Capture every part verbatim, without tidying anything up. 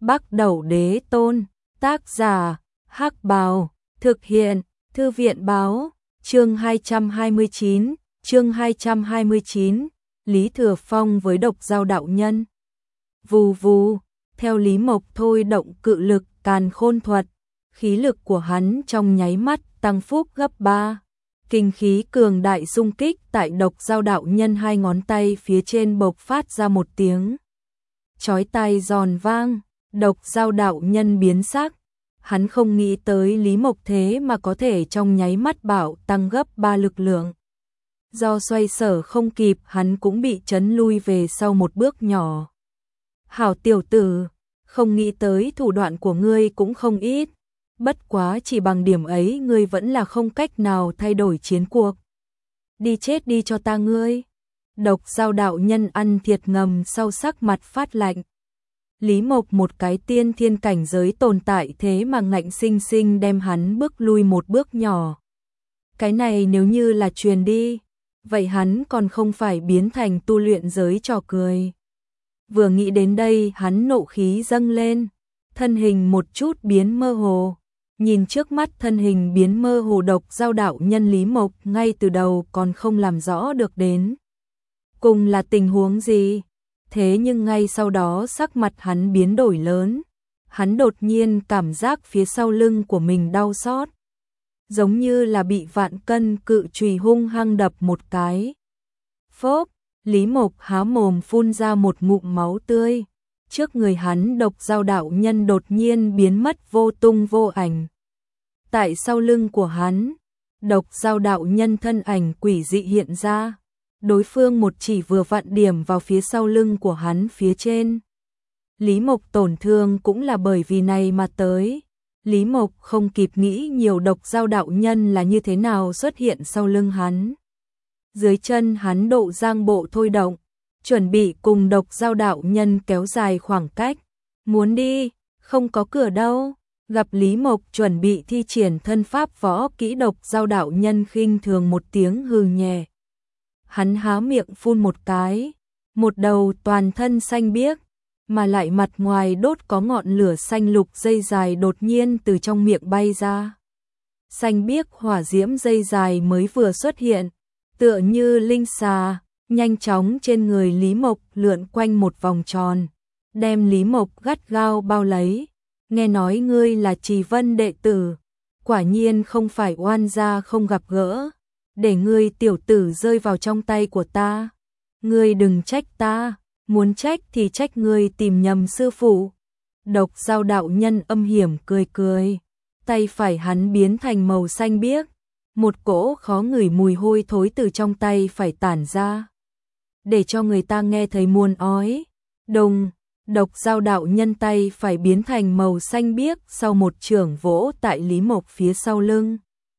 Bắc Đẩu Đế Tôn, tác giả, Hắc Bào, thực hiện, Thư viện báo, chương hai trăm hai mươi chín, chương hai trăm hai mươi chín, Lý Thừa Phong với Độc Giao đạo nhân. Vù vù, theo Lý Mộc thôi động cự lực càn khôn thuật, khí lực của hắn trong nháy mắt tăng phúc gấp ba. Kinh khí cường đại xung kích tại Độc Giao đạo nhân hai ngón tay phía trên bộc phát ra một tiếng chói tai giòn vang. Độc Giao đạo nhân biến sắc, hắn không nghĩ tới Lý Mộc thế mà có thể trong nháy mắt bảo tăng gấp ba lực lượng. Do xoay sở không kịp, hắn cũng bị chấn lui về sau một bước nhỏ. Hảo tiểu tử, không nghĩ tới thủ đoạn của ngươi cũng không ít, bất quá chỉ bằng điểm ấy ngươi vẫn là không cách nào thay đổi chiến cuộc. Đi chết đi cho ta ngươi. Độc Giao đạo nhân ăn thiệt ngầm sau sắc mặt phát lạnh. Lý Mộc một cái tiên thiên cảnh giới tồn tại thế mà ngạnh sinh sinh đem hắn bước lui một bước nhỏ. Cái này nếu như là truyền đi, vậy hắn còn không phải biến thành tu luyện giới trò cười. Vừa nghĩ đến đây hắn nộ khí dâng lên, thân hình một chút biến mơ hồ. Nhìn trước mắt thân hình biến mơ hồ Độc Giao đạo nhân, Lý Mộc ngay từ đầu còn không làm rõ được đến cùng là tình huống gì. Thế nhưng ngay sau đó sắc mặt hắn biến đổi lớn, hắn đột nhiên cảm giác phía sau lưng của mình đau xót, giống như là bị vạn cân cự chùy hung hăng đập một cái. Phốp, Lý Mộc há mồm phun ra một ngụm máu tươi, trước người hắn Độc Giao đạo nhân đột nhiên biến mất vô tung vô ảnh. Tại sau lưng của hắn, Độc Giao đạo nhân thân ảnh quỷ dị hiện ra. Đối phương một chỉ vừa vặn điểm vào phía sau lưng của hắn phía trên. Lý Mộc tổn thương cũng là bởi vì này mà tới. Lý Mộc không kịp nghĩ nhiều, Độc Giao đạo nhân là như thế nào xuất hiện sau lưng hắn. Dưới chân hắn độ giang bộ thôi động, chuẩn bị cùng Độc Giao đạo nhân kéo dài khoảng cách. Muốn đi, không có cửa đâu. Gặp Lý Mộc chuẩn bị thi triển thân pháp võ kỹ, Độc Giao đạo nhân khinh thường một tiếng hừ nhẹ. Hắn há miệng phun một cái, một đầu toàn thân xanh biếc, mà lại mặt ngoài đốt có ngọn lửa xanh lục dây dài đột nhiên từ trong miệng bay ra. Xanh biếc hỏa diễm dây dài mới vừa xuất hiện, tựa như linh xà, nhanh chóng trên người Lý Mộc lượn quanh một vòng tròn, đem Lý Mộc gắt gao bao lấy. Nghe nói ngươi là Trì Vân đệ tử, quả nhiên không phải oan gia không gặp gỡ. Để ngươi tiểu tử rơi vào trong tay của ta, ngươi đừng trách ta, muốn trách thì trách ngươi tìm nhầm sư phụ. Độc Giao đạo nhân âm hiểm cười cười, tay phải hắn biến thành màu xanh biếc, một cỗ khó ngửi mùi hôi thối từ trong tay phải tản ra, để cho người ta nghe thấy muốn ói. Đùng, Độc Giao đạo nhân tay phải biến thành màu xanh biếc sau một chưởng vỗ tại Lý Mộc phía sau lưng.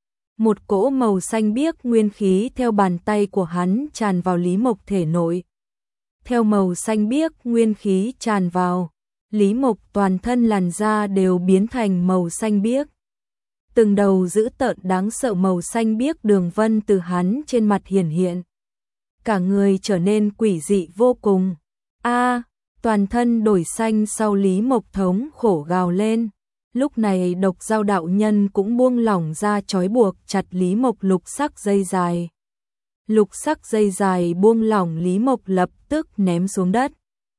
Một cỗ màu xanh biếc nguyên khí theo bàn tay của hắn tràn vào Lý Mộc thể nội. Theo màu xanh biếc nguyên khí tràn vào, Lý Mộc toàn thân làn da đều biến thành màu xanh biếc. Từng đầu dữ tợn đáng sợ màu xanh biếc đường vân từ hắn trên mặt hiển hiện. Cả người trở nên quỷ dị vô cùng. A, toàn thân đổi xanh sau Lý Mộc thống khổ gào lên. Lúc này Độc Giao đạo nhân cũng buông lỏng ra trói buộc chặt Lý Mộc lục sắc dây dài. Lục sắc dây dài buông lỏng, Lý Mộc lập tức ném xuống đất.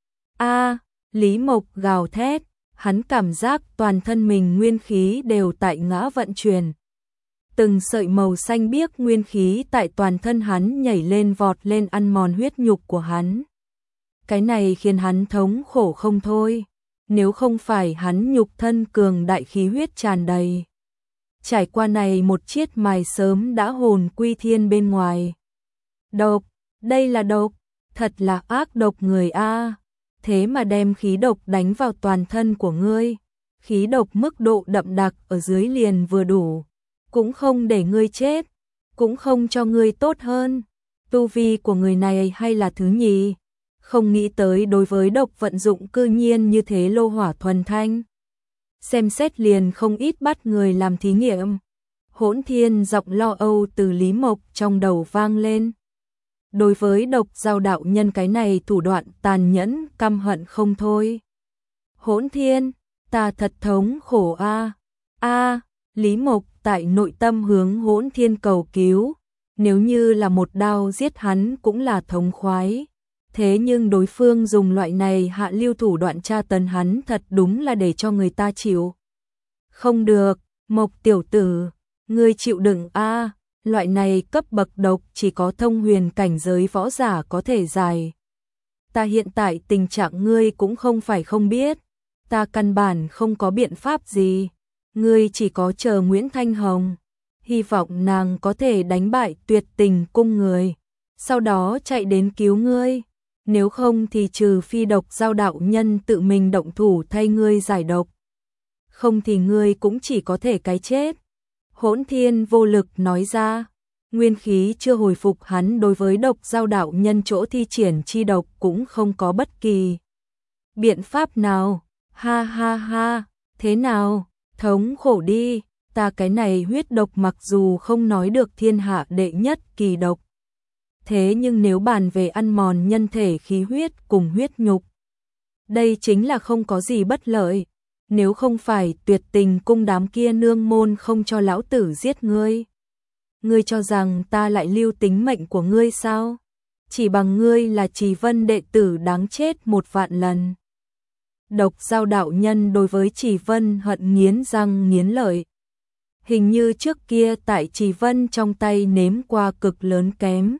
A, Lý Mộc gào thét, hắn cảm giác toàn thân mình nguyên khí đều tại ngã vận chuyển. Từng sợi màu xanh biếc nguyên khí tại toàn thân hắn nhảy lên vọt lên ăn mòn huyết nhục của hắn. Cái này khiến hắn thống khổ không thôi. Nếu không phải hắn nhục thân cường đại khí huyết tràn đầy, trải qua này một chiết mài sớm đã hồn quy thiên bên ngoài. Độc, đây là độc, thật là ác độc người a. Thế mà đem khí độc đánh vào toàn thân của ngươi. Khí độc mức độ đậm đặc ở dưới liền vừa đủ, cũng không để ngươi chết, cũng không cho ngươi tốt hơn. Tu vi của người này hay là thứ nhì? Không nghĩ tới đối với độc vận dụng cư nhiên như thế lô hỏa thuần thanh. Xem xét liền không ít bắt người làm thí nghiệm. Hỗn Thiên giọng lo âu từ Lý Mộc trong đầu vang lên. Đối với Độc Giao đạo nhân cái này thủ đoạn tàn nhẫn căm hận không thôi. Hỗn thiên, ta thật thống khổ a. A, Lý Mộc tại nội tâm hướng Hỗn Thiên cầu cứu, nếu như là một đao giết hắn cũng là thống khoái. Thế nhưng đối phương dùng loại này hạ lưu thủ đoạn tra tấn hắn thật đúng là để cho người ta chịu. Không được, Mộc tiểu tử, ngươi chịu đựng a, loại này cấp bậc độc chỉ có thông huyền cảnh giới võ giả có thể giải. Ta hiện tại tình trạng ngươi cũng không phải không biết, ta căn bản không có biện pháp gì, ngươi chỉ có chờ Nguyễn Thanh Hồng, hy vọng nàng có thể đánh bại Tuyệt Tình cung người, sau đó chạy đến cứu ngươi, nếu không thì trừ phi Độc Giao đạo nhân tự mình động thủ thay ngươi giải độc, không thì ngươi cũng chỉ có thể cái chết. Hỗn Thiên vô lực nói ra, nguyên khí chưa hồi phục, hắn đối với Độc Giao đạo nhân chỗ thi triển chi độc cũng không có bất kỳ biện pháp nào. Ha ha ha, thế nào, thống khổ đi, ta cái này huyết độc mặc dù không nói được thiên hạ đệ nhất kỳ độc, thế nhưng nếu bàn về ăn mòn nhân thể khí huyết cùng huyết nhục, đây chính là không có gì bất lợi. Nếu không phải Tuyệt Tình cung đám kia nương môn không cho lão tử giết ngươi, ngươi cho rằng ta lại lưu tính mệnh của ngươi sao? Chỉ bằng ngươi là Trì Vân đệ tử đáng chết một vạn lần. Độc Giao đạo nhân đối với Trì Vân hận nghiến răng nghiến lợi. Hình như trước kia tại Trì Vân trong tay nếm qua cực lớn kém.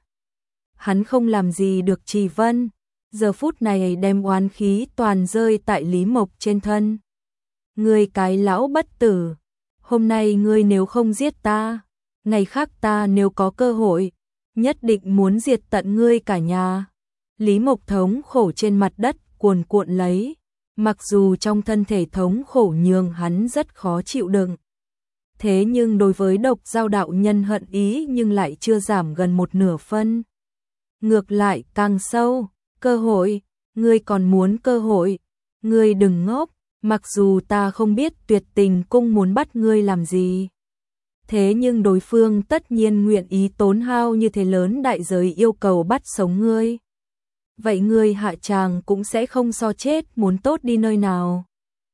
Hắn không làm gì được Trì Vân, giờ phút này đem oán khí toàn rơi tại Lý Mộc trên thân. Ngươi cái lão bất tử, hôm nay ngươi nếu không giết ta, ngày khác ta nếu có cơ hội, nhất định muốn diệt tận ngươi cả nhà. Lý Mộc thống khổ trên mặt đất cuồn cuộn lấy, mặc dù trong thân thể thống khổ nhường hắn rất khó chịu đựng. Thế nhưng đối với Độc Giao đạo nhân hận ý nhưng lại chưa giảm gần một nửa phân. Ngược lại càng sâu, cơ hội, ngươi còn muốn cơ hội, ngươi đừng ngốc. Mặc dù ta không biết Tuyệt Tình cung muốn bắt ngươi làm gì, thế nhưng đối phương tất nhiên nguyện ý tốn hao như thế lớn đại giới yêu cầu bắt sống ngươi. Vậy ngươi hạ tràng cũng sẽ không so chết muốn tốt đi nơi nào.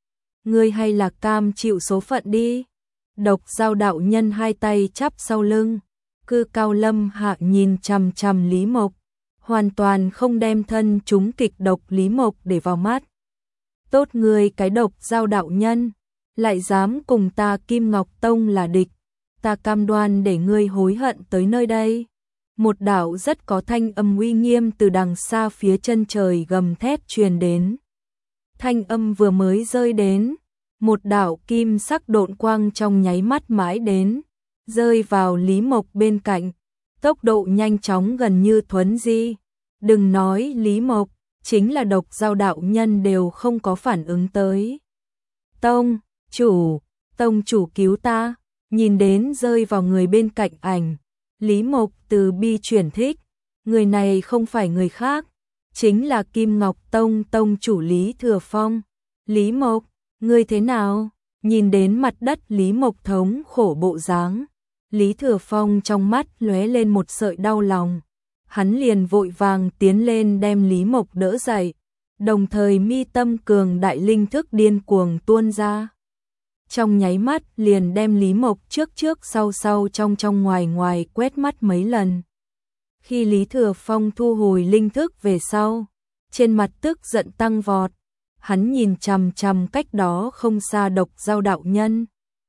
Ngươi hay là cam chịu số phận đi. Độc Giao đạo nhân hai tay chắp sau lưng, cư cao lâm hạ nhìn chằm chằm Lý Mộc, hoàn toàn không đem thân chúng kịch độc Lý Mộc để vào mắt. Tốt ngươi cái Độc Giao đạo nhân, lại dám cùng ta Kim Ngọc Tông là địch, ta cam đoan để ngươi hối hận tới nơi đây. Một đạo rất có thanh âm uy nghiêm từ đằng xa phía chân trời gầm thét truyền đến. Thanh âm vừa mới rơi đến, một đạo kim sắc độn quang trong nháy mắt mãi đến, rơi vào Lý Mộc bên cạnh, tốc độ nhanh chóng gần như thuấn di. Đừng nói Lý Mộc, chính là Độc Giao đạo nhân đều không có phản ứng tới. Tông, chủ, tông chủ cứu ta, nhìn đến rơi vào người bên cạnh ảnh. Lý Mộc từ bi chuyển thích, người này không phải người khác, chính là Kim Ngọc Tông tông chủ Lý Thừa Phong. Lý Mộc, ngươi thế nào? Nhìn đến mặt đất Lý Mộc thống khổ bộ dáng, Lý Thừa Phong trong mắt lóe lên một sợi đau lòng. Hắn liền vội vàng tiến lên đem Lý Mộc đỡ dậy, đồng thời mi tâm cường đại linh thức điên cuồng tuôn ra. Trong nháy mắt liền đem Lý Mộc trước trước sau sau trong trong ngoài ngoài quét mắt mấy lần. Khi Lý Thừa Phong thu hồi linh thức về sau, trên mặt tức giận tăng vọt, hắn nhìn chằm chằm cách đó không xa Độc Giao đạo nhân.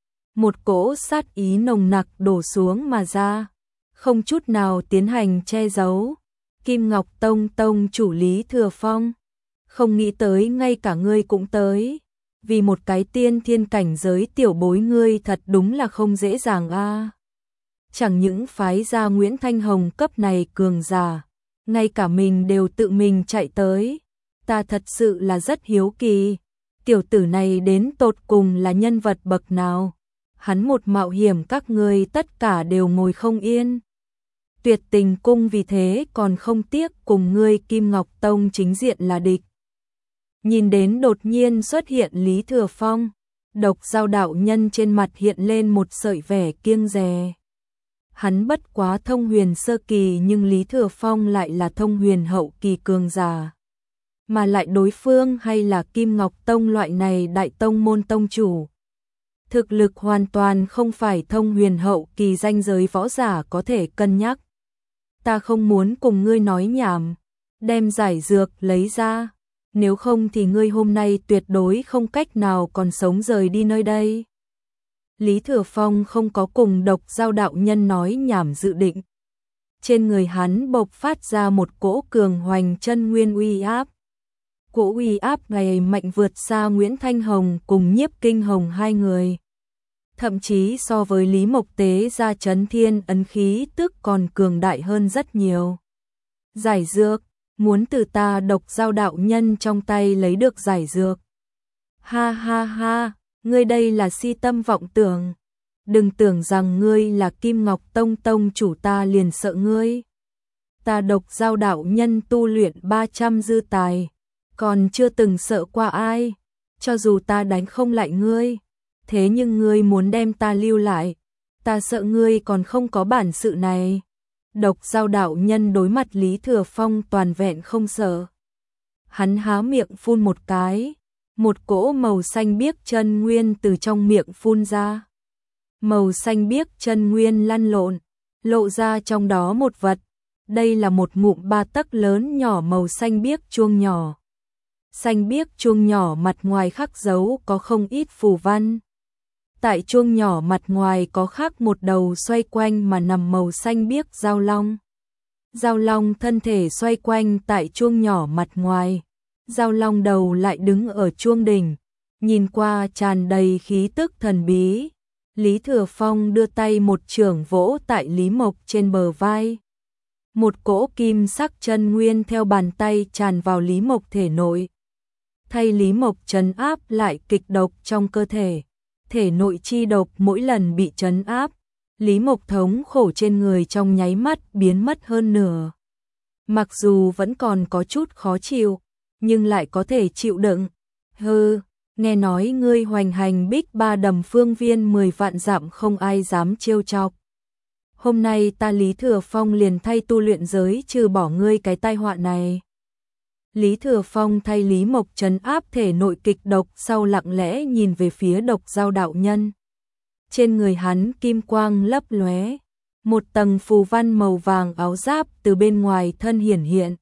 Một cỗ sát ý nồng nặc đổ xuống mà ra, không chút nào tiến hành che giấu. Kim Ngọc Tông tông chủ Lý Thừa Phong, không nghĩ tới ngay cả ngươi cũng tới. Vì một cái tiên thiên cảnh giới tiểu bối ngươi thật đúng là không dễ dàng a. Chẳng những phái ra Nguyễn Thanh Hồng cấp này cường giả, ngay cả mình đều tự mình chạy tới. Ta thật sự là rất hiếu kỳ, tiểu tử này đến tột cùng là nhân vật bậc nào? Hắn một mạo hiểm các ngươi tất cả đều ngồi không yên. Tuyệt Tình cung vì thế còn không tiếc cùng ngươi Kim Ngọc Tông chính diện là địch. Nhìn đến đột nhiên xuất hiện Lý Thừa Phong, Độc Giao đạo nhân trên mặt hiện lên một sợi vẻ kiêng dè. Hắn bất quá thông huyền sơ kỳ nhưng Lý Thừa Phong lại là thông huyền hậu kỳ cường giả. mà lại đối phương hay là Kim Ngọc Tông loại này đại tông môn tông chủ. Thực lực hoàn toàn không phải thông huyền hậu kỳ danh giới võ giả có thể cân nhắc. Ta không muốn cùng ngươi nói nhảm, đem giải dược lấy ra, nếu không thì ngươi hôm nay tuyệt đối không cách nào còn sống rời đi nơi đây. Lý Thừa Phong không có cùng Độc Giao đạo nhân nói nhảm dự định. Trên người hắn bộc phát ra một cỗ cường hoành chân nguyên uy áp. Cỗ uy áp này mạnh vượt xa Nguyễn Thanh Hồng cùng Nhiếp Kinh Hồng hai người. Thậm chí so với Lý Mộc Tế ra chấn thiên ấn khí tức còn cường đại hơn rất nhiều. Giải dược, muốn từ ta Độc Giao đạo nhân trong tay lấy được giải dược. Ha ha ha, ngươi đây là si tâm vọng tưởng. Đừng tưởng rằng ngươi là Kim Ngọc Tông tông chủ ta liền sợ ngươi. Ta Độc Giao đạo nhân tu luyện ba trăm dư tài, còn chưa từng sợ qua ai, cho dù ta đánh không lại ngươi. Thế nhưng ngươi muốn đem ta lưu lại, ta sợ ngươi còn không có bản sự này. Độc Giao đạo nhân đối mặt Lý Thừa Phong toàn vẹn không sợ. Hắn há miệng phun một cái, một cỗ màu xanh biếc chân nguyên từ trong miệng phun ra. Màu xanh biếc chân nguyên lăn lộn, lộ ra trong đó một vật. Đây là một ngụm ba tấc lớn nhỏ màu xanh biếc chuông nhỏ. Xanh biếc chuông nhỏ mặt ngoài khắc dấu có không ít phù văn. Tại chuông nhỏ mặt ngoài có khắc một đầu xoay quanh mà nằm màu xanh biếc giao long. Giao long thân thể xoay quanh tại chuông nhỏ mặt ngoài. Giao long đầu lại đứng ở chuông đỉnh, nhìn qua tràn đầy khí tức thần bí. Lý Thừa Phong đưa tay một chưởng vỗ tại Lý Mộc trên bờ vai. Một cỗ kim sắc chân nguyên theo bàn tay tràn vào Lý Mộc thể nội. Thay Lý Mộc trấn áp lại kịch độc trong cơ thể. Thể nội chi độc mỗi lần bị trấn áp, Lý Mộc thống khổ trên người trong nháy mắt biến mất hơn nửa. Mặc dù vẫn còn có chút khó chịu, nhưng lại có thể chịu đựng. Hừ, nghe nói ngươi hoành hành bích ba đầm phương viên mười vạn dặm không ai dám trêu chọc. Hôm nay ta Lý Thừa Phong liền thay tu luyện giới trừ bỏ ngươi cái tai họa này. Lý Thừa Phong thay Lý Mộc trấn áp thể nội kịch độc sau lặng lẽ nhìn về phía Độc Giao đạo nhân. Trên người hắn kim quang lấp lóe, một tầng phù văn màu vàng áo giáp từ bên ngoài thân hiển hiện.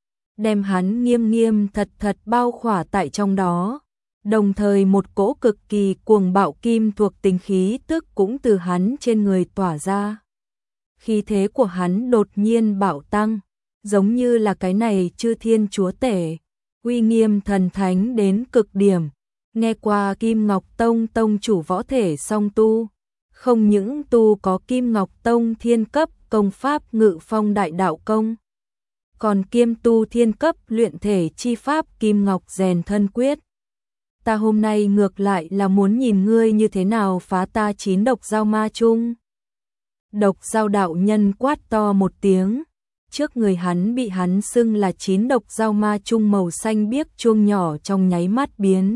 Đem hắn nghiêm nghiêm thật thật bao khỏa tại trong đó. Đồng thời một cỗ cực kỳ cuồng bạo kim thuộc tính khí tức cũng từ hắn trên người tỏa ra. Khí thế của hắn đột nhiên bạo tăng, giống như là cái này chư thiên chúa tể, uy nghiêm thần thánh đến cực điểm. Nghe qua Kim Ngọc Tông tông chủ võ thể song tu, không những tu có Kim Ngọc Tông thiên cấp công pháp Ngự Phong đại đạo công, còn kiêm tu thiên cấp luyện thể chi pháp Kim Ngọc rèn thân quyết. Ta hôm nay ngược lại là muốn nhìn ngươi như thế nào phá ta chín độc giao ma chung. Độc Giao đạo nhân quát to một tiếng, trước người hắn bị hắn xưng là chín độc giao ma chung màu xanh biếc chuông nhỏ trong nháy mắt biến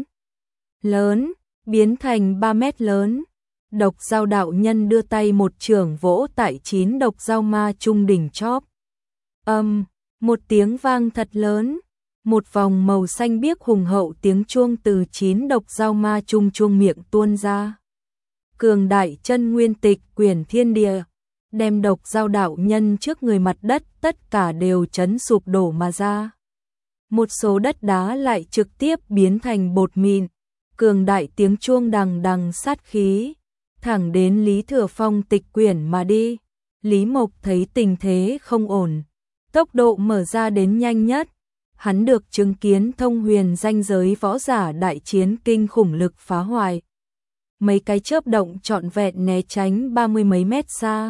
lớn, biến thành ba mét lớn. Độc Giao đạo nhân đưa tay một chưởng vỗ tại chín độc giao ma chung đỉnh chóp. Âm, um, một tiếng vang thật lớn, một vòng màu xanh biếc hùng hậu tiếng chuông từ chín độc giao ma chung chuông miệng tuôn ra. Cường đại chân nguyên tịch quyển thiên địa, đem Độc Giao đạo nhân trước người mặt đất tất cả đều chấn sụp đổ mà ra. Một số đất đá lại trực tiếp biến thành bột mịn, cường đại tiếng chuông đằng đằng sát khí, thẳng đến Lý Thừa Phong tịch quyển mà đi. Lý Mộc thấy tình thế không ổn, tốc độ mở ra đến nhanh nhất. Hắn được chứng kiến thông huyền danh giới võ giả đại chiến kinh khủng lực phá hoại. Mấy cái chớp động trọn vẹn né tránh ba mươi mấy mét xa.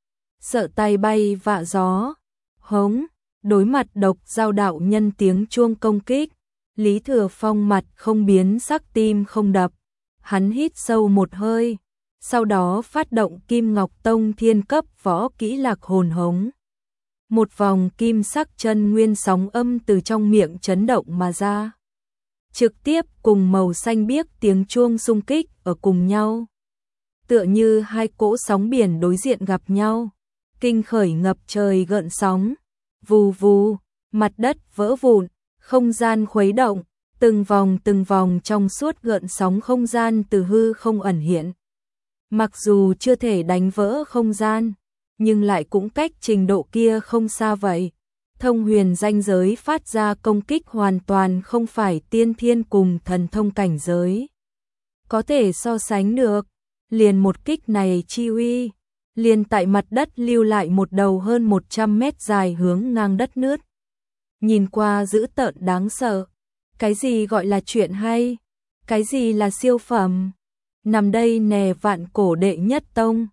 Sợ tay bay vạ gió. Hống, đối mặt Độc Giao đạo nhân tiếng chuông công kích. Lý Thừa Phong mặt không biến sắc tim không đập. Hắn hít sâu một hơi. Sau đó phát động Kim Ngọc Tông thiên cấp võ kỹ lạc hồn hống. Một vòng kim sắc chân nguyên sóng âm từ trong miệng chấn động mà ra. Trực tiếp cùng màu xanh biếc tiếng chuông xung kích ở cùng nhau. Tựa như hai cỗ sóng biển đối diện gặp nhau. Kinh khởi ngập trời gợn sóng. Vù vù, mặt đất vỡ vụn, Không gian khuấy động, từng vòng từng vòng trong suốt gợn sóng không gian từ hư không ẩn hiện. Mặc dù chưa thể đánh vỡ không gian, nhưng lại cũng cách trình độ kia không xa vậy. Thông huyền danh giới phát ra công kích hoàn toàn không phải tiên thiên cùng thần thông cảnh giới có thể so sánh được. Liền một kích này chi uy, liền tại mặt đất lưu lại một đầu hơn một trăm mét dài hướng ngang đất nước. Nhìn qua dữ tợn đáng sợ. Cái gì gọi là chuyện hay? Cái gì là siêu phẩm? Nằm đây nè vạn cổ đệ nhất tông,